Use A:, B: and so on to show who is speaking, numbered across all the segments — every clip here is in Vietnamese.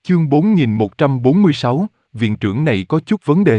A: Chương 4146, viện trưởng này có chút vấn đề.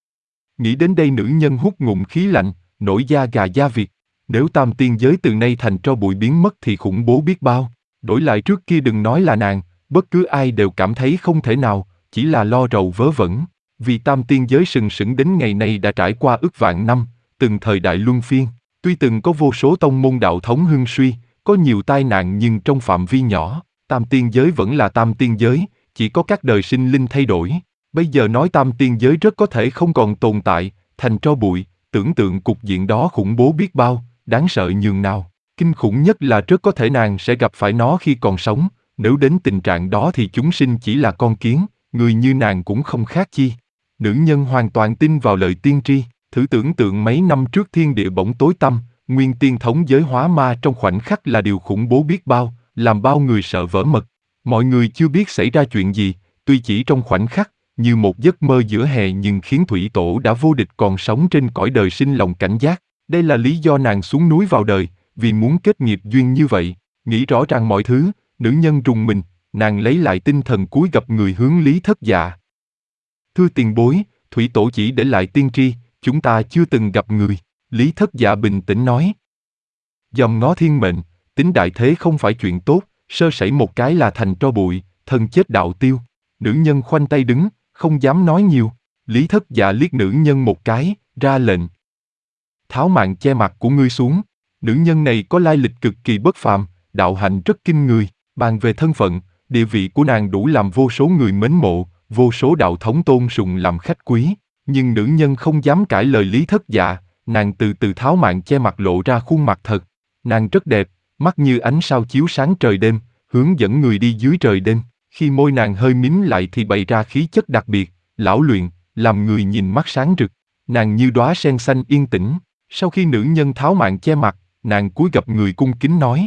A: Nghĩ đến đây nữ nhân hút ngụm khí lạnh, nổi da gà da vịt. Nếu tam tiên giới từ nay thành tro bụi biến mất thì khủng bố biết bao. Đổi lại trước kia đừng nói là nàng, bất cứ ai đều cảm thấy không thể nào, chỉ là lo rầu vớ vẩn. Vì tam tiên giới sừng sững đến ngày nay đã trải qua ức vạn năm, từng thời đại luân phiên. Tuy từng có vô số tông môn đạo thống hưng suy, có nhiều tai nạn nhưng trong phạm vi nhỏ, tam tiên giới vẫn là tam tiên giới, chỉ có các đời sinh linh thay đổi. Bây giờ nói tam tiên giới rất có thể không còn tồn tại, thành tro bụi, tưởng tượng cục diện đó khủng bố biết bao, đáng sợ nhường nào. Kinh khủng nhất là rất có thể nàng sẽ gặp phải nó khi còn sống, nếu đến tình trạng đó thì chúng sinh chỉ là con kiến, người như nàng cũng không khác chi. Nữ nhân hoàn toàn tin vào lời tiên tri, thử tưởng tượng mấy năm trước thiên địa bỗng tối tăm, nguyên tiên thống giới hóa ma trong khoảnh khắc là điều khủng bố biết bao, làm bao người sợ vỡ mật. Mọi người chưa biết xảy ra chuyện gì, tuy chỉ trong khoảnh khắc, như một giấc mơ giữa hè nhưng khiến Thủy Tổ đã vô địch còn sống trên cõi đời sinh lòng cảnh giác. Đây là lý do nàng xuống núi vào đời, vì muốn kết nghiệp duyên như vậy. Nghĩ rõ ràng mọi thứ, nữ nhân rùng mình, nàng lấy lại tinh thần cúi gập người hướng Lý Thất Dạ. Thưa tiền bối, Thủy Tổ chỉ để lại tiên tri, chúng ta chưa từng gặp người. Lý Thất Dạ bình tĩnh nói. Dòm ngó thiên mệnh, tính đại thế không phải chuyện tốt, sơ sẩy một cái là thành tro bụi, thân chết đạo tiêu. Nữ nhân khoanh tay đứng, không dám nói nhiều. Lý Thất Dạ liếc nữ nhân một cái, ra lệnh. Tháo màn che mặt của ngươi xuống. Nữ nhân này có lai lịch cực kỳ bất phàm, đạo hạnh rất kinh người. Bàn về thân phận, địa vị của nàng đủ làm vô số người mến mộ, vô số đạo thống tôn sùng làm khách quý. Nhưng nữ nhân không dám cãi lời Lý Thất Dạ, nàng từ từ tháo màn che mặt lộ ra khuôn mặt thật. Nàng rất đẹp, mắt như ánh sao chiếu sáng trời đêm, hướng dẫn người đi dưới trời đêm. Khi môi nàng hơi mím lại thì bày ra khí chất đặc biệt, lão luyện, làm người nhìn mắt sáng rực. Nàng như đóa sen xanh yên tĩnh. Sau khi nữ nhân tháo màn che mặt, nàng cúi gập người cung kính nói.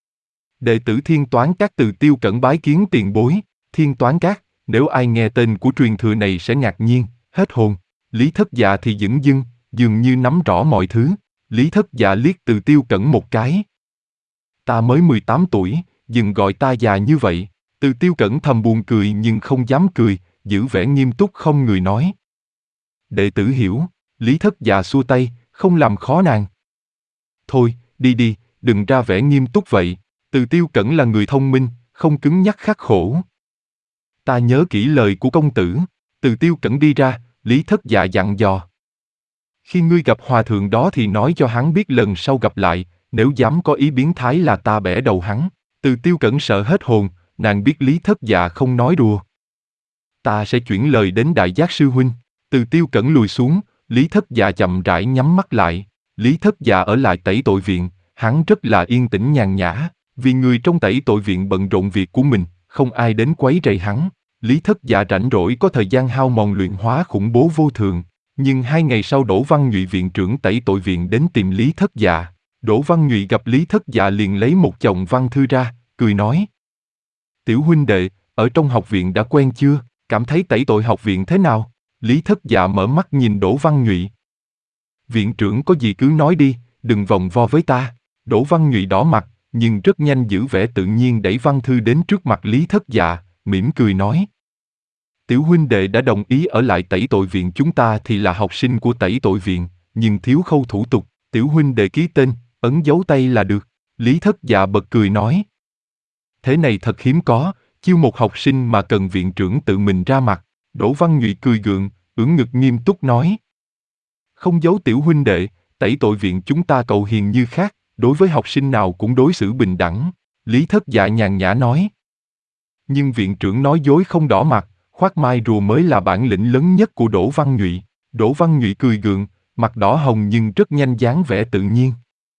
A: Đệ tử Thiên Toán Các từ Tiêu Cẩn bái kiến tiền bối. Thiên Toán Các, nếu ai nghe tên của truyền thừa này sẽ ngạc nhiên, hết hồn. Lý Thất Dạ thì dửng dưng, dường như nắm rõ mọi thứ. Lý Thất Dạ liếc Từ Tiêu Cẩn một cái. Ta mới 18 tuổi, đừng gọi ta già như vậy. Từ Tiêu Cẩn thầm buồn cười nhưng không dám cười, giữ vẻ nghiêm túc không người nói. Đệ tử hiểu. Lý Thất Dạ xua tay, không làm khó nàng. Thôi, đi đi, đừng ra vẻ nghiêm túc vậy. Từ Tiêu Cẩn là người thông minh, không cứng nhắc khắc khổ. Ta nhớ kỹ lời của công tử. Từ Tiêu Cẩn đi ra, Lý Thất Dạ dặn dò. Khi ngươi gặp hòa thượng đó thì nói cho hắn biết lần sau gặp lại, nếu dám có ý biến thái là ta bẻ đầu hắn. Từ Tiêu Cẩn sợ hết hồn, nàng biết Lý Thất Dạ không nói đùa. Ta sẽ chuyển lời đến Đại Giác sư huynh. Từ Tiêu Cẩn lùi xuống, Lý Thất Dạ chậm rãi nhắm mắt lại. Lý Thất Dạ ở lại tẩy tội viện, hắn rất là yên tĩnh nhàn nhã, vì người trong tẩy tội viện bận rộn việc của mình, không ai đến quấy rầy hắn. Lý Thất Dạ rảnh rỗi có thời gian hao mòn luyện hóa khủng bố vô thường. Nhưng 2 ngày sau Đỗ Văn Nhụy viện trưởng tẩy tội viện đến tìm Lý Thất Dạ. Đỗ Văn Nhụy gặp Lý Thất Dạ liền lấy một chồng văn thư ra, cười nói. Tiểu huynh đệ, ở trong học viện đã quen chưa, cảm thấy tẩy tội học viện thế nào? Lý Thất Dạ mở mắt nhìn Đỗ Văn Nhụy. Viện trưởng có gì cứ nói đi, đừng vòng vo với ta. Đỗ Văn Nhụy đỏ mặt, nhưng rất nhanh giữ vẻ tự nhiên đẩy văn thư đến trước mặt Lý Thất Dạ, mỉm cười nói. Tiểu huynh đệ đã đồng ý ở lại tẩy tội viện chúng ta thì là học sinh của tẩy tội viện, nhưng thiếu khâu thủ tục, tiểu huynh đệ ký tên, ấn dấu tay là được. Lý Thất Dạ bật cười nói. Thế này thật hiếm có, chiêu một học sinh mà cần viện trưởng tự mình ra mặt. Đỗ Văn Nhụy cười gượng, ưỡn ngực nghiêm túc nói. Không giấu tiểu huynh đệ, tẩy tội viện chúng ta cầu hiền như khác, đối với học sinh nào cũng đối xử bình đẳng. Lý Thất Dạ nhàn nhã nói. Nhưng viện trưởng nói dối không đỏ mặt, khoác mai rùa mới là bản lĩnh lớn nhất của Đỗ Văn Nhụy. Đỗ Văn Nhụy cười gượng, mặt đỏ hồng nhưng rất nhanh dáng vẻ tự nhiên.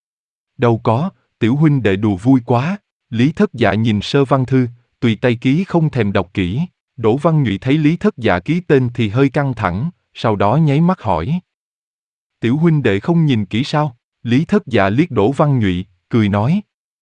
A: Đâu có, tiểu huynh đệ đùa vui quá. Lý Thất Dạ nhìn sơ văn thư, tùy tay ký không thèm đọc kỹ. Đỗ Văn Nhụy thấy Lý Thất Dạ ký tên thì hơi căng thẳng, sau đó nháy mắt hỏi. Tiểu huynh đệ không nhìn kỹ sao? Lý Thất Dạ liếc Đỗ Văn Nhụy, cười nói.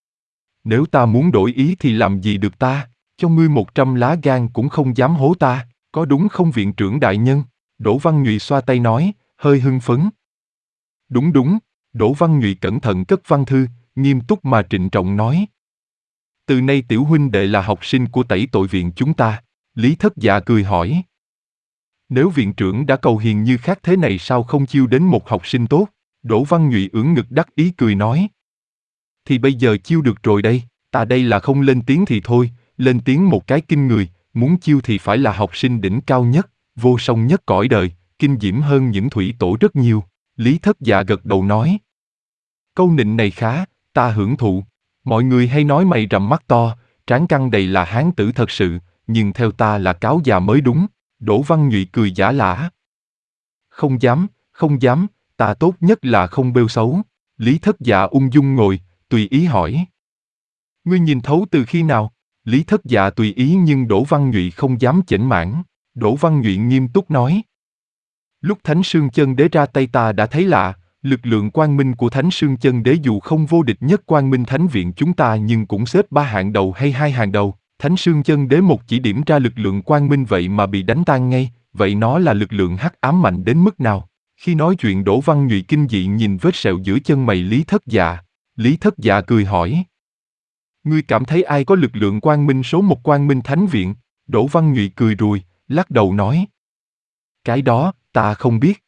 A: Nếu ta muốn đổi ý thì làm gì được ta, cho ngươi 100 lá gan cũng không dám hố ta, có đúng không viện trưởng đại nhân? Đỗ Văn Nhụy xoa tay nói, hơi hưng phấn. Đúng đúng, Đỗ Văn Nhụy cẩn thận cất văn thư, nghiêm túc mà trịnh trọng nói. Từ nay tiểu huynh đệ là học sinh của tẩy tội viện chúng ta. Lý Thất Dạ cười hỏi. Nếu viện trưởng đã cầu hiền như khác thế này sao không chiêu đến một học sinh tốt? Đỗ Văn Nhụy ưỡn ngực đắc ý cười nói. Thì bây giờ chiêu được rồi đây, ta đây là không lên tiếng thì thôi, lên tiếng một cái kinh người, muốn chiêu thì phải là học sinh đỉnh cao nhất, vô song nhất cõi đời, kinh diễm hơn những thủy tổ rất nhiều. Lý Thất Dạ gật đầu nói. Câu nịnh này khá, ta hưởng thụ. Mọi người hay nói mày rậm mắt to, trán căng đầy là hán tử thật sự, nhưng theo ta là cáo già mới đúng. Đỗ Văn Nhụy cười giả lả. Không dám, không dám, ta tốt nhất là không bêu xấu. Lý Thất Dạ ung dung ngồi, tùy ý hỏi. Ngươi nhìn thấu từ khi nào? Lý Thất Dạ tùy ý nhưng Đỗ Văn Nhụy không dám chểnh mảng. Đỗ Văn Nhụy nghiêm túc nói. Lúc Thánh Sương Chân Đế ra tay ta đã thấy lạ, lực lượng quang minh của Thánh Sương Chân Đế dù không vô địch nhất Quang Minh Thánh Viện chúng ta nhưng cũng xếp 3 hạng đầu hay 2 hạng đầu. Thánh Sương Chân Đế một chỉ điểm ra lực lượng quang minh vậy mà bị đánh tan ngay, vậy nó là lực lượng hắc ám mạnh đến mức nào? Khi nói chuyện Đỗ Văn Nhụy kinh dị nhìn vết sẹo giữa chân mày Lý Thất Dạ. Lý Thất Dạ cười hỏi. Ngươi cảm thấy ai có lực lượng quang minh số 1 Quang Minh Thánh Viện? Đỗ Văn Nhụy cười rùi, lắc đầu nói. Cái đó, ta không biết.